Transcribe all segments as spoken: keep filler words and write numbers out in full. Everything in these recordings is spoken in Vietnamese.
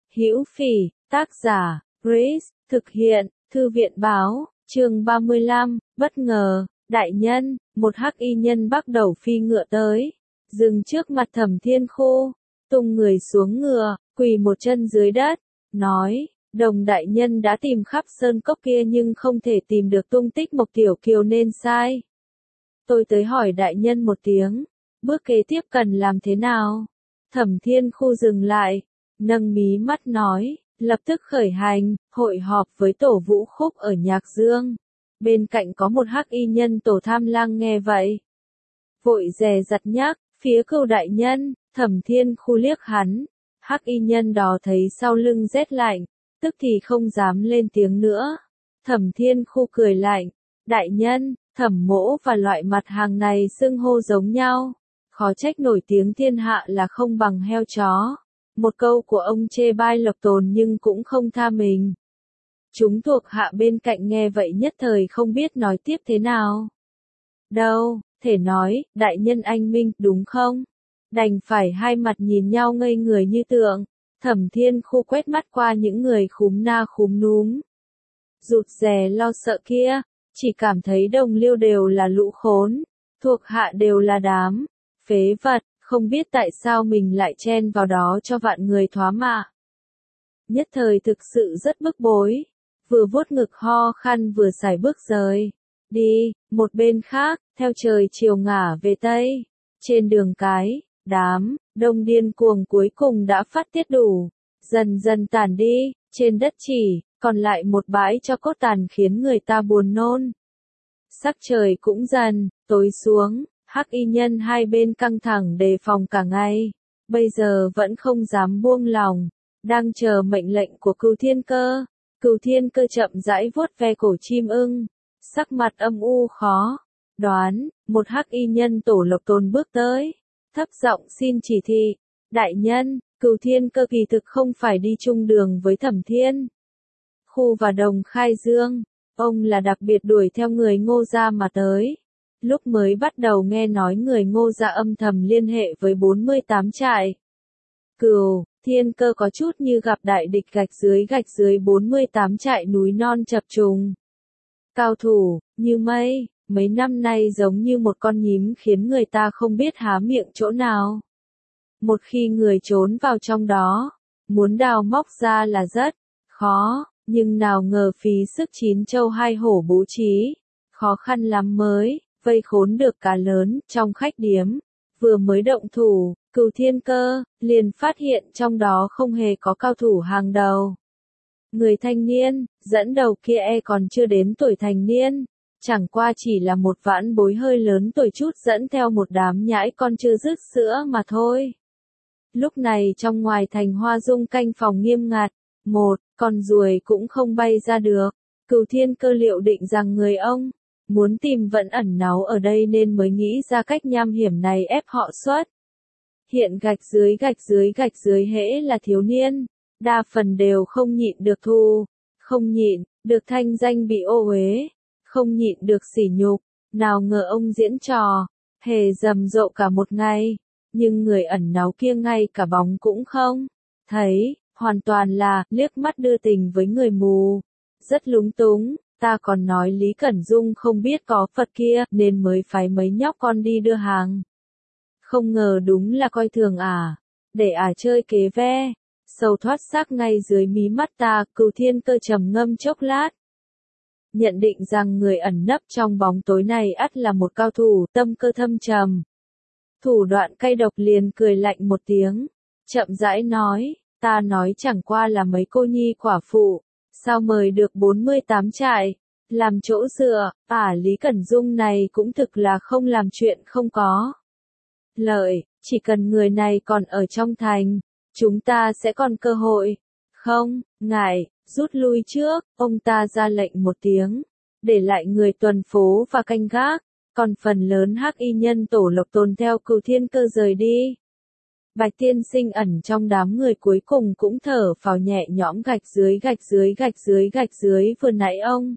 Hữu Phỉ, tác giả, Grace, thực hiện, Thư viện báo, chương ba mươi lăm, bất ngờ, đại nhân, một hắc y nhân bắt đầu phi ngựa tới, dừng trước mặt Thẩm Thiên Khu, tung người xuống ngựa, quỳ một chân dưới đất, nói, Đồng đại nhân đã tìm khắp sơn cốc kia nhưng không thể tìm được tung tích Mộc Tiểu Kiều nên sai. Tôi tới hỏi đại nhân một tiếng, bước kế tiếp cần làm thế nào? Thẩm Thiên Khu dừng lại, nâng mí mắt nói, lập tức khởi hành, hội họp với tổ Vũ Khúc ở Nhạc Dương. Bên cạnh có một hắc y nhân tổ Tham Lang nghe vậy. Vội dè dặt nhắc, phía Cưu đại nhân, Thẩm Thiên Khu liếc hắn. Hắc y nhân đó thấy sau lưng rét lạnh, tức thì không dám lên tiếng nữa. Thẩm Thiên Khu cười lạnh, đại nhân, Thẩm mỗ và loại mặt hàng này xưng hô giống nhau. Khó trách nổi tiếng thiên hạ là không bằng heo chó. Một câu của ông chê bai Lộc Tồn nhưng cũng không tha mình. Chúng thuộc hạ bên cạnh nghe vậy nhất thời không biết nói tiếp thế nào. Đâu, thể nói, đại nhân anh minh, đúng không? Đành phải hai mặt nhìn nhau ngây người như tượng. Thẩm Thiên Khu quét mắt qua những người khúm na khúm núm. Rụt rè lo sợ kia, chỉ cảm thấy đồng liêu đều là lũ khốn, thuộc hạ đều là đám phế vật, không biết tại sao mình lại chen vào đó cho vạn người thoá mạ. Nhất thời thực sự rất bức bối, vừa vuốt ngực ho khan vừa sải bước rời đi. Một bên khác, theo trời chiều ngả về tây, trên đường cái, đám đông điên cuồng cuối cùng đã phát tiết đủ, dần dần tản đi, trên đất chỉ còn lại một bãi cho cốt tàn khiến người ta buồn nôn. Sắc trời cũng dần tối xuống, hắc y nhân hai bên căng thẳng đề phòng cả ngày, bây giờ vẫn không dám buông lòng, đang chờ mệnh lệnh của Cửu Thiên Cơ. Cửu Thiên Cơ chậm rãi vuốt ve cổ chim ưng, sắc mặt âm u khó đoán. Một hắc y nhân tổ Lộc Tồn bước tới, thấp giọng xin chỉ thị, đại nhân, Cửu Thiên Cơ kỳ thực không phải đi chung đường với Thẩm Thiên Khu và Đồng Khai Dương, ông là đặc biệt đuổi theo người Ngô gia mà tới. Lúc mới bắt đầu nghe nói người Ngô gia âm thầm liên hệ với bốn mươi tám trại. Cửu Thiên Cơ có chút như gặp đại địch gạch dưới gạch dưới bốn mươi tám trại núi non chập trùng. Cao thủ, như mây, mấy năm nay giống như một con nhím khiến người ta không biết há miệng chỗ nào. Một khi người trốn vào trong đó, muốn đào móc ra là rất khó, nhưng nào ngờ phí sức chín châu hai hổ bố trí, khó khăn lắm mới vây khốn được cá lớn trong khách điếm. Vừa mới động thủ, Cửu Thiên Cơ liền phát hiện trong đó không hề có cao thủ hàng đầu. Người thanh niên dẫn đầu kia e còn chưa đến tuổi thành niên, chẳng qua chỉ là một vãn bối hơi lớn tuổi chút dẫn theo một đám nhãi con chưa dứt sữa mà thôi. Lúc này trong ngoài thành Hoa Dung canh phòng nghiêm ngặt, một con ruồi cũng không bay ra được. Cửu Thiên Cơ liệu định rằng người ông muốn tìm vẫn ẩn náu ở đây nên mới nghĩ ra cách nham hiểm này ép họ xuất hiện gạch dưới gạch dưới gạch dưới hễ là thiếu niên, đa phần đều không nhịn được thù, không nhịn được thanh danh bị ô uế, không nhịn được sỉ nhục. Nào ngờ ông diễn trò hề rầm rộ cả một ngày, nhưng người ẩn náu kia ngay cả bóng cũng không thấy, hoàn toàn là liếc mắt đưa tình với người mù. Rất lúng túng, ta còn nói Lý Cẩn Dung không biết có Phật kia nên mới phái mấy nhóc con đi đưa hàng. Không ngờ đúng là coi thường à, để à chơi kế ve, sầu thoát xác ngay dưới mí mắt ta. Cửu Thiên Cơ trầm ngâm chốc lát, nhận định rằng người ẩn nấp trong bóng tối này ắt là một cao thủ, tâm cơ thâm trầm, thủ đoạn cay độc, liền cười lạnh một tiếng, chậm rãi nói, ta nói chẳng qua là mấy cô nhi quả phụ, sao mời được bốn mươi tám trại làm chỗ dựa. À, Lý Cẩn Dung này cũng thực là không làm chuyện không có lợi, chỉ cần người này còn ở trong thành, chúng ta sẽ còn cơ hội. Không ngại rút lui trước. Ông ta ra lệnh một tiếng, để lại người tuần phố và canh gác, còn phần lớn hắc y nhân tổ Lộc Tồn theo Cửu Thiên Cơ rời đi. Bạch tiên sinh ẩn trong đám người cuối cùng cũng thở phào nhẹ nhõm. Gạch dưới gạch dưới gạch dưới gạch dưới vừa nãy ông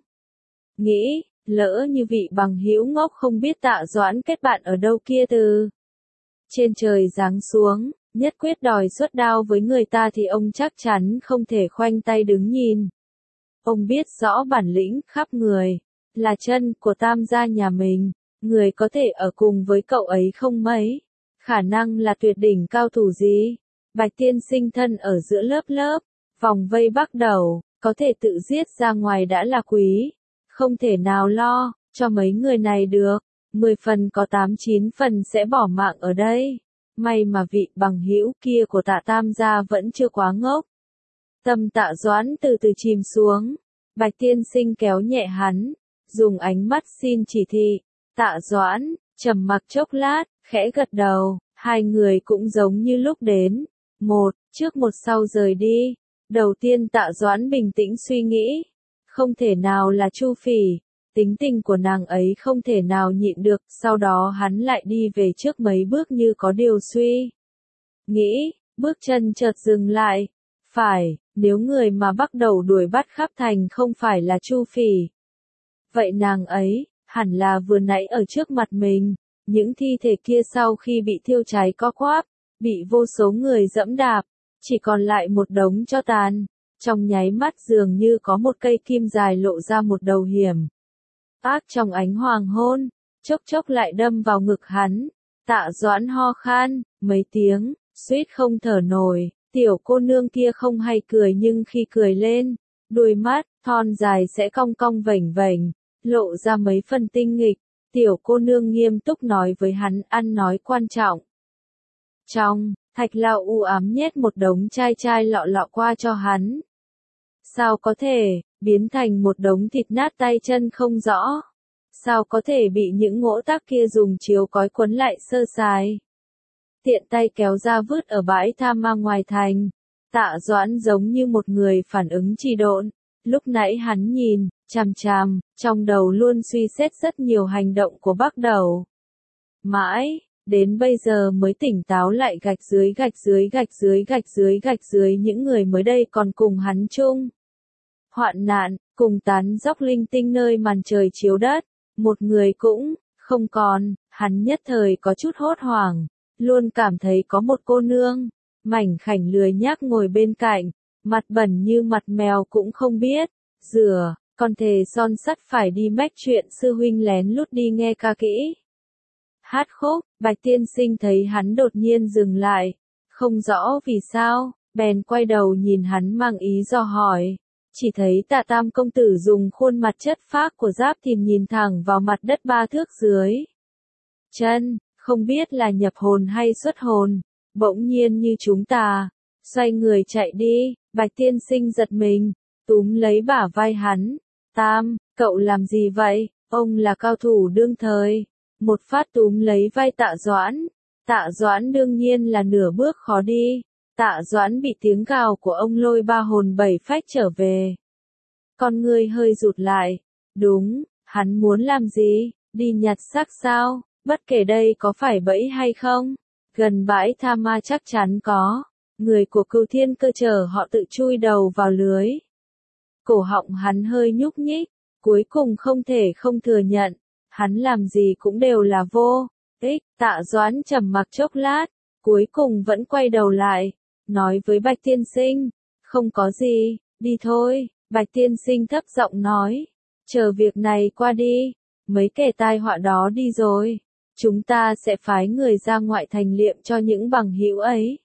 nghĩ, lỡ như vị bằng hữu ngốc không biết Tạ Doãn kết bạn ở đâu kia từ trên trời giáng xuống, nhất quyết đòi xuất đao với người ta thì ông chắc chắn không thể khoanh tay đứng nhìn. Ông biết rõ bản lĩnh khắp người, là chân của Tam gia nhà mình, người có thể ở cùng với cậu ấy không mấy, khả năng là tuyệt đỉnh cao thủ gì. Bạch tiên sinh thân ở giữa lớp lớp, vòng vây bắt đầu, có thể tự giết ra ngoài đã là quý, không thể nào lo cho mấy người này được, mười phần có tám chín phần sẽ bỏ mạng ở đây. May mà vị bằng hữu kia của Tạ Tam gia vẫn chưa quá ngốc. Tâm Tạ Doãn từ từ chìm xuống, Bạch tiên sinh kéo nhẹ hắn, dùng ánh mắt xin chỉ thị. Tạ Doãn trầm mặc chốc lát, khẽ gật đầu, hai người cũng giống như lúc đến, một trước một sau rời đi. Đầu tiên Tạ Doãn bình tĩnh suy nghĩ, không thể nào là Chu Phỉ, tính tình của nàng ấy không thể nào nhịn được, sau đó hắn lại đi về trước mấy bước như có điều suy nghĩ, bước chân chợt dừng lại. Phải, nếu người mà bắt đầu đuổi bắt khắp thành không phải là Chu Phỉ, vậy nàng ấy hẳn là vừa nãy ở trước mặt mình. Những thi thể kia sau khi bị thiêu cháy co quắp, bị vô số người dẫm đạp, chỉ còn lại một đống tro tàn. Trong nháy mắt dường như có một cây kim dài lộ ra một đầu hiểm ác trong ánh hoàng hôn, chốc chốc lại đâm vào ngực hắn. Tạ Doãn ho khan mấy tiếng, suýt không thở nổi. Tiểu cô nương kia không hay cười, nhưng khi cười lên, đôi mắt thon dài sẽ cong cong vểnh vểnh, lộ ra mấy phần tinh nghịch. Tiểu cô nương nghiêm túc nói với hắn ăn nói quan trọng. Trong thạch lao u ám nhét một đống chai chai lọ lọ qua cho hắn. Sao có thể biến thành một đống thịt nát tay chân không rõ? Sao có thể bị những ngỗ tác kia dùng chiếu cói quấn lại sơ sài? Tiện tay kéo ra vứt ở bãi tha ma ngoài thành. Tạ Doãn giống như một người phản ứng trì độn. Lúc nãy hắn nhìn chằm chằm, trong đầu luôn suy xét rất nhiều hành động của Bắc Đầu. Mãi đến bây giờ mới tỉnh táo lại, gạch dưới gạch dưới gạch dưới gạch dưới gạch dưới những người mới đây còn cùng hắn chung hoạn nạn, cùng tán dóc linh tinh nơi màn trời chiếu đất, một người cũng không còn. Hắn nhất thời có chút hốt hoảng, luôn cảm thấy có một cô nương mảnh khảnh lười nhác ngồi bên cạnh, mặt bẩn như mặt mèo cũng không biết rửa, còn thề son sắt phải đi mách chuyện sư huynh lén lút đi nghe ca kỹ hát khúc. Bạch tiên sinh thấy hắn đột nhiên dừng lại, không rõ vì sao, bèn quay đầu nhìn hắn mang ý dò hỏi. Chỉ thấy Tạ Tam công tử dùng khuôn mặt chất phác của Giáp Thìn nhìn thẳng vào mặt đất ba thước dưới chân, không biết là nhập hồn hay xuất hồn, bỗng nhiên như chúng ta, xoay người chạy đi. Bạch tiên sinh giật mình, túm lấy bả vai hắn. Tam, cậu làm gì vậy? Ông là cao thủ đương thời. Một phát túm lấy vai Tạ Doãn. Tạ Doãn đương nhiên là nửa bước khó đi. Tạ Doãn bị tiếng gào của ông lôi ba hồn bảy phách trở về. Con ngươi hơi rụt lại. Đúng, hắn muốn làm gì? Đi nhặt xác sao? Bất kể đây có phải bẫy hay không, gần bãi tha ma chắc chắn có. Người của Cửu Thiên Cơ chờ họ tự chui đầu vào lưới. Cổ họng hắn hơi nhúc nhích, cuối cùng không thể không thừa nhận, hắn làm gì cũng đều là vô ích. Tạ Doãn trầm mặc chốc lát, cuối cùng vẫn quay đầu lại, nói với Bạch tiên sinh, không có gì, đi thôi. Bạch tiên sinh thấp giọng nói, chờ việc này qua đi, mấy kẻ tai họa đó đi rồi, chúng ta sẽ phái người ra ngoại thành liệm cho những bằng hữu ấy.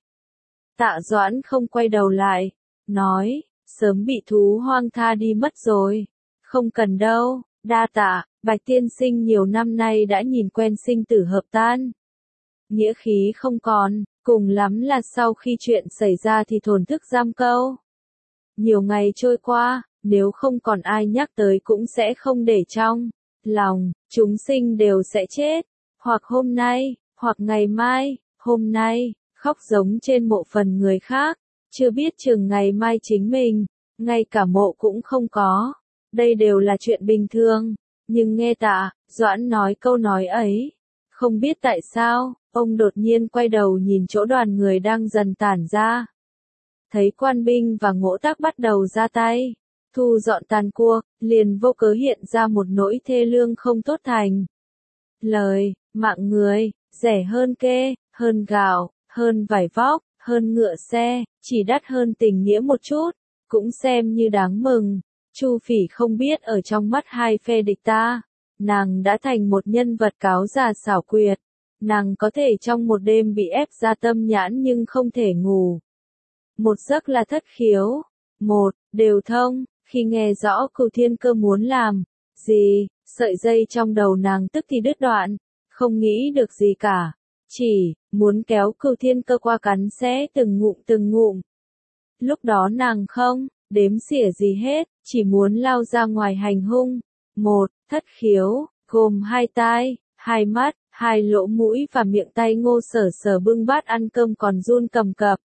Tạ Doãn không quay đầu lại, nói, sớm bị thú hoang tha đi mất rồi. Không cần đâu, đa tạ. Bạch tiên sinh nhiều năm nay đã nhìn quen sinh tử hợp tan. Nghĩa khí không còn, cùng lắm là sau khi chuyện xảy ra thì thổn thức giam câu. Nhiều ngày trôi qua, nếu không còn ai nhắc tới cũng sẽ không để trong lòng, chúng sinh đều sẽ chết. Hoặc hôm nay, hoặc ngày mai. Hôm nay, khóc giống trên mộ phần người khác, chưa biết chừng ngày mai chính mình, ngay cả mộ cũng không có. Đây đều là chuyện bình thường, nhưng nghe Tạ Doãn nói câu nói ấy, không biết tại sao, ông đột nhiên quay đầu nhìn chỗ đoàn người đang dần tản ra. Thấy quan binh và ngỗ tác bắt đầu ra tay, thu dọn tàn cuộc, liền vô cớ hiện ra một nỗi thê lương không tốt thành lời. Mạng người, rẻ hơn kê, hơn gạo, hơn vải vóc, hơn ngựa xe, chỉ đắt hơn tình nghĩa một chút, cũng xem như đáng mừng. Chu Phỉ không biết ở trong mắt hai phe địch ta, nàng đã thành một nhân vật cáo già xảo quyệt. Nàng có thể trong một đêm bị ép ra tâm nhãn nhưng không thể ngủ. Một giấc là thất khiếu, một, đều thông, khi nghe rõ Cửu Thiên Cơ muốn làm gì, sợi dây trong đầu nàng tức thì đứt đoạn, không nghĩ được gì cả, chỉ muốn kéo Cửu Thiên Cơ qua cắn xé từng ngụm từng ngụm. Lúc đó nàng không đếm xỉa gì hết, chỉ muốn lao ra ngoài hành hung. Một, thất khiếu, gồm hai tai, hai mắt, hai lỗ mũi và miệng. Tay Ngô Sở Sở bưng bát ăn cơm còn run cầm cập.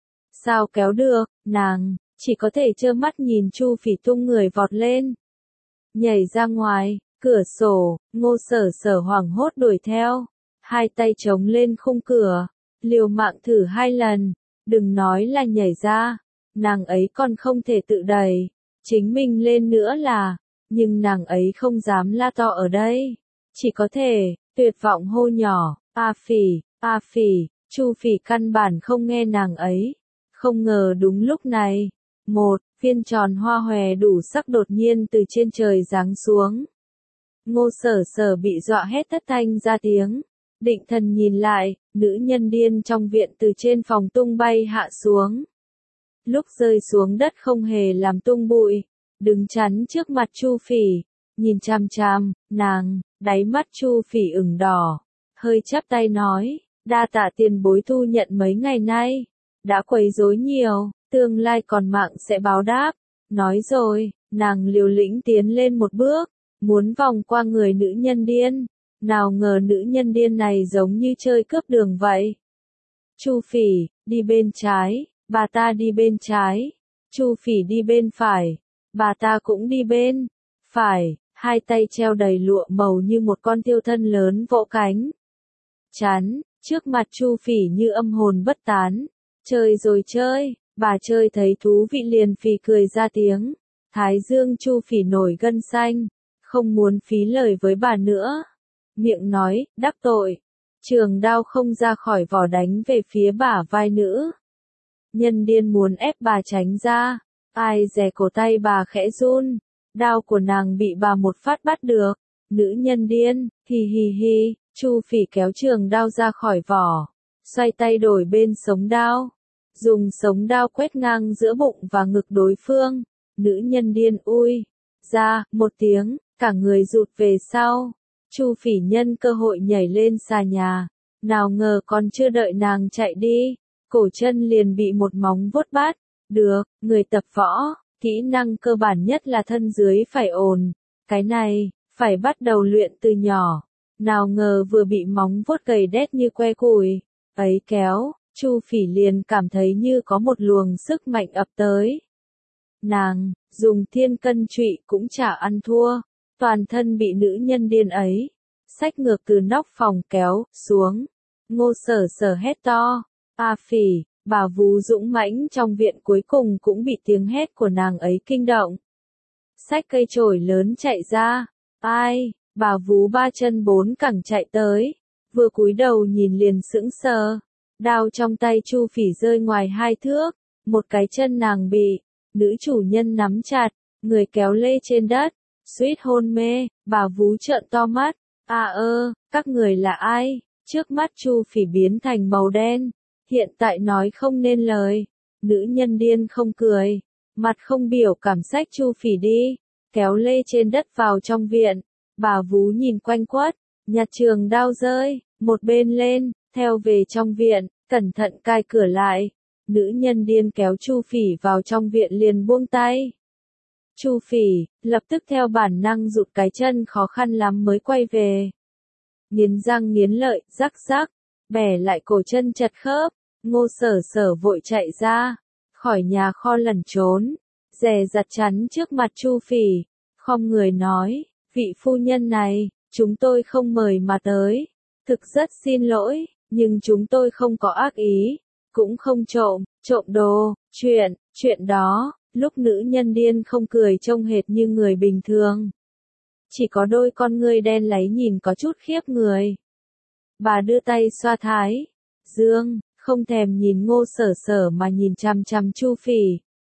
Sao kéo được, nàng chỉ có thể trơ mắt nhìn Chu Phỉ tung người vọt lên, nhảy ra ngoài cửa sổ. Ngô Sở Sở hoảng hốt đuổi theo, hai tay chống lên khung cửa, liều mạng thử hai lần, đừng nói là nhảy ra, nàng ấy còn không thể tự đẩy chính mình lên nữa là, nhưng nàng ấy không dám la to ở đây, chỉ có thể tuyệt vọng hô nhỏ, A Phỉ, A Phỉ. Chu Phỉ căn bản không nghe nàng ấy. Không ngờ đúng lúc này, một viên tròn hoa hòe đủ sắc đột nhiên từ trên trời giáng xuống. Ngô Sở Sở bị dọa hét thất thanh ra tiếng, định thần nhìn lại, nữ nhân điên trong viện từ trên phòng tung bay hạ xuống. Lúc rơi xuống đất không hề làm tung bụi, đứng chắn trước mặt Chu Phỉ, nhìn chằm chằm nàng, đáy mắt Chu Phỉ ửng đỏ, hơi chắp tay nói, đa tạ tiền bối thu nhận mấy ngày nay, đã quấy rối nhiều, tương lai còn mạng sẽ báo đáp. Nói rồi, nàng liều lĩnh tiến lên một bước, muốn vòng qua người nữ nhân điên, nào ngờ nữ nhân điên này giống như chơi cướp đường vậy. Chu Phỉ, đi bên trái, bà ta đi bên trái, Chu Phỉ đi bên phải, bà ta cũng đi bên phải, hai tay treo đầy lụa màu như một con thiêu thân lớn vỗ cánh. Chắn, trước mặt Chu Phỉ như âm hồn bất tán, chơi rồi chơi, bà chơi thấy thú vị liền phì cười ra tiếng, thái dương Chu Phỉ nổi gân xanh, không muốn phí lời với bà nữa. Miệng nói, đắc tội, trường đao không ra khỏi vỏ đánh về phía bả vai nữ nhân điên muốn ép bà tránh ra, ai dè cổ tay bà khẽ run, đao của nàng bị bà một phát bắt được, nữ nhân điên, hì hì hì, Chu Phỉ kéo trường đao ra khỏi vỏ, xoay tay đổi bên sống đao, dùng sống đao quét ngang giữa bụng và ngực đối phương, nữ nhân điên ui ra một tiếng, cả người rụt về sau. Chu Phỉ nhân cơ hội nhảy lên xà nhà, nào ngờ còn chưa đợi nàng chạy đi, cổ chân liền bị một móng vuốt bắt. Được, người tập võ, kỹ năng cơ bản nhất là thân dưới phải ổn, cái này phải bắt đầu luyện từ nhỏ. Nào ngờ vừa bị móng vuốt gầy đét như que củi ấy kéo, Chu Phỉ liền cảm thấy như có một luồng sức mạnh ập tới. Nàng dùng thiên cân trụy cũng chả ăn thua, toàn thân bị nữ nhân điên ấy xách ngược từ nóc phòng kéo xuống. Ngô Sở Sở hét to, A Phỉ. Bà vú dũng mãnh trong viện cuối cùng cũng bị tiếng hét của nàng ấy kinh động. Xách cây chổi lớn chạy ra, ai, bà vú ba chân bốn cẳng chạy tới, vừa cúi đầu nhìn liền sững sờ, đao trong tay Chu Phỉ rơi ngoài hai thước, một cái chân nàng bị nữ chủ nhân nắm chặt, người kéo lê trên đất, suýt hôn mê. Bà vú trợn to mắt, à ơ, các người là ai? Trước mắt Chu Phỉ biến thành màu đen. Hiện tại nói không nên lời, nữ nhân điên không cười, mặt không biểu cảm xách Chu Phỉ đi, kéo lê trên đất vào trong viện. Bà vú nhìn quanh quất, nhặt trường đao rơi, một bên lên, theo về trong viện, cẩn thận cai cửa lại. Nữ nhân điên kéo Chu Phỉ vào trong viện liền buông tay. Chu Phỉ lập tức theo bản năng rụt cái chân khó khăn lắm mới quay về. Nghiến răng nghiến lợi, rắc rắc, bẻ lại cổ chân chật khớp. Ngô Sở Sở vội chạy ra khỏi nhà kho lẩn trốn, dè dặt chắn trước mặt Chu Phỉ, khom người nói, vị phu nhân này, chúng tôi không mời mà tới, thực rất xin lỗi, nhưng chúng tôi không có ác ý, cũng không trộm, trộm đồ, chuyện, chuyện đó. Lúc nữ nhân điên không cười trông hệt như người bình thường, chỉ có đôi con ngươi đen láy nhìn có chút khiếp người. Bà đưa tay xoa thái dương, không thèm nhìn Ngô Sở Sở mà nhìn chằm chằm Chu Phỉ.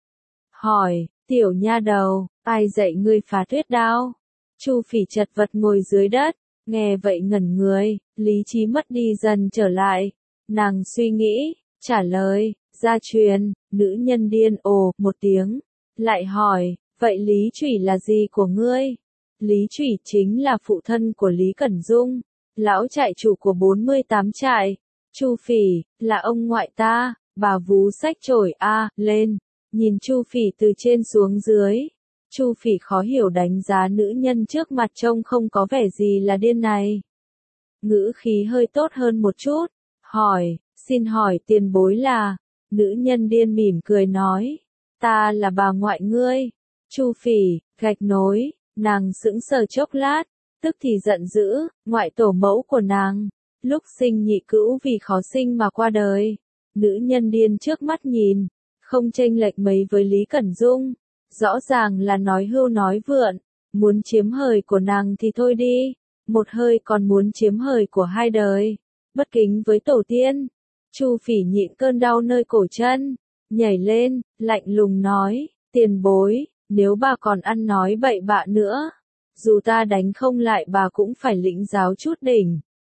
Hỏi, tiểu nha đầu, ai dạy ngươi phá tuyết đao? Chu Phỉ chật vật ngồi dưới đất, nghe vậy ngẩn người, lý trí mất đi dần trở lại. Nàng suy nghĩ, trả lời, gia truyền, nữ nhân điên ồ một tiếng, lại hỏi, vậy Lý Trủy là gì của ngươi? Lý Trủy chính là phụ thân của Lý Cẩn Dung, lão trại chủ của bốn mươi tám trại. Chu Phỉ, là ông ngoại ta. Bà vú xách chổi a lên, nhìn Chu Phỉ từ trên xuống dưới. Chu Phỉ khó hiểu đánh giá nữ nhân trước mặt trông không có vẻ gì là điên này. Ngữ khí hơi tốt hơn một chút, hỏi, xin hỏi tiền bối là? Nữ nhân điên mỉm cười nói, ta là bà ngoại ngươi. Chu Phỉ, gạch nối, nàng sững sờ chốc lát, tức thì giận dữ, ngoại tổ mẫu của nàng, lúc sinh nhị cữu vì khó sinh mà qua đời. Nữ nhân điên trước mắt nhìn, không chênh lệch mấy với Lý Cẩn Dung, rõ ràng là nói hưu nói vượn, muốn chiếm hời của nàng thì thôi đi, một hơi còn muốn chiếm hời của hai đời, bất kính với tổ tiên. Chu Phỉ nhịn cơn đau nơi cổ chân, nhảy lên, lạnh lùng nói, tiền bối, nếu bà còn ăn nói bậy bạ nữa, dù ta đánh không lại bà cũng phải lĩnh giáo chút đỉnh.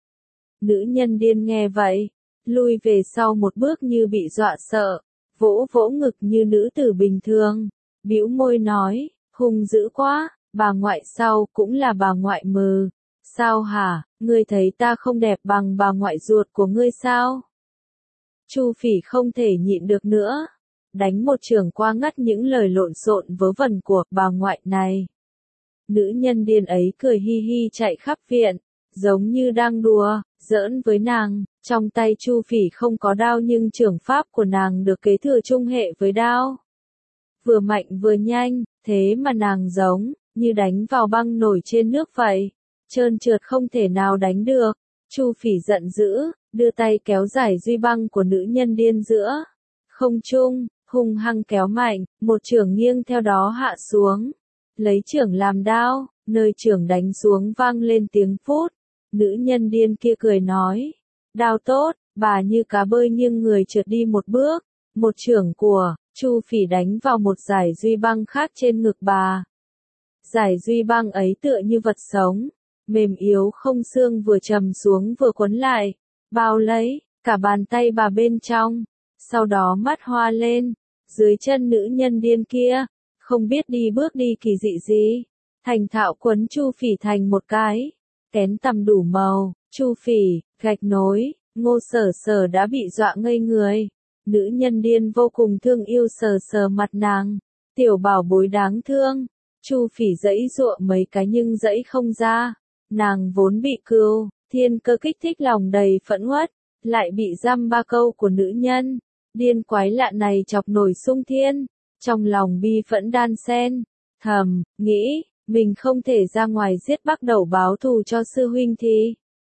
Nữ nhân điên nghe vậy, lui về sau một bước như bị dọa sợ, vỗ vỗ ngực như nữ tử bình thường, bĩu môi nói, hung dữ quá, bà ngoại sau cũng là bà ngoại mừ. Sao hả, ngươi thấy ta không đẹp bằng bà ngoại ruột của ngươi sao? Chu Phỉ không thể nhịn được nữa, đánh một chưởng qua ngắt những lời lộn xộn vớ vẩn của bà ngoại này. Nữ nhân điên ấy cười hi hi chạy khắp viện, giống như đang đùa, giỡn với nàng. Trong tay Chu Phỉ không có đao nhưng chưởng pháp của nàng được kế thừa trung hệ với đao. Vừa mạnh vừa nhanh, thế mà nàng giống như đánh vào băng nổi trên nước vậy, trơn trượt không thể nào đánh được. Chu Phỉ giận dữ, đưa tay kéo giải duy băng của nữ nhân điên giữa không trung, hung hăng kéo mạnh, một chưởng nghiêng theo đó hạ xuống. Lấy chưởng làm đao, nơi chưởng đánh xuống vang lên tiếng phút. Nữ nhân điên kia cười nói, đao tốt, bà như cá bơi nghiêng người trượt đi một bước. Một chưởng của Chu Phỉ đánh vào một giải duy băng khác trên ngực bà. Giải duy băng ấy tựa như vật sống, mềm yếu không xương, vừa trầm xuống vừa quấn lại, bao lấy cả bàn tay bà bên trong. Sau đó mắt hoa lên, dưới chân nữ nhân điên kia, không biết đi bước đi kỳ dị gì, thành thạo quấn Chu Phỉ thành một cái kén tằm đủ màu. Chu Phỉ, gạch nối, Ngô Sở Sở đã bị dọa ngây người. Nữ nhân điên vô cùng thương yêu sờ sờ mặt nàng, tiểu bảo bối đáng thương. Chu Phỉ giãy giụa mấy cái nhưng giãy không ra. Nàng vốn bị cừu thiên cơ kích thích lòng đầy phẫn uất, lại bị dăm ba câu của nữ nhân điên quái lạ này chọc nổi xung thiên. Trong lòng bi phẫn đan xen, thầm nghĩ, mình không thể ra ngoài giết Bắc Đầu báo thù cho sư huynh thì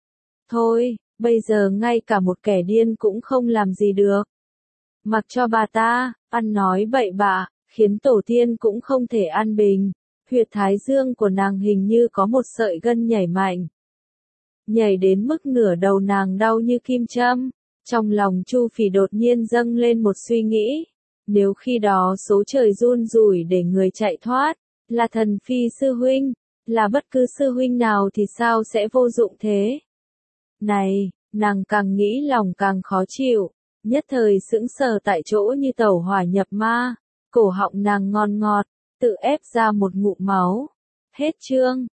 thôi, bây giờ ngay cả một kẻ điên cũng không làm gì được. Mặc cho bà ta ăn nói bậy bạ, khiến tổ tiên cũng không thể an bình. Huyệt thái dương của nàng hình như có một sợi gân nhảy mạnh, nhảy đến mức nửa đầu nàng đau như kim châm. Trong lòng Chu Phỉ đột nhiên dâng lên một suy nghĩ, nếu khi đó số trời run rủi để người chạy thoát, là Thần Phi sư huynh, là bất cứ sư huynh nào thì sao sẽ vô dụng thế? Này, nàng càng nghĩ lòng càng khó chịu, nhất thời sững sờ tại chỗ như tẩu hỏa nhập ma, cổ họng nàng ngon ngọt, tự ép ra một ngụm máu. Hết chương.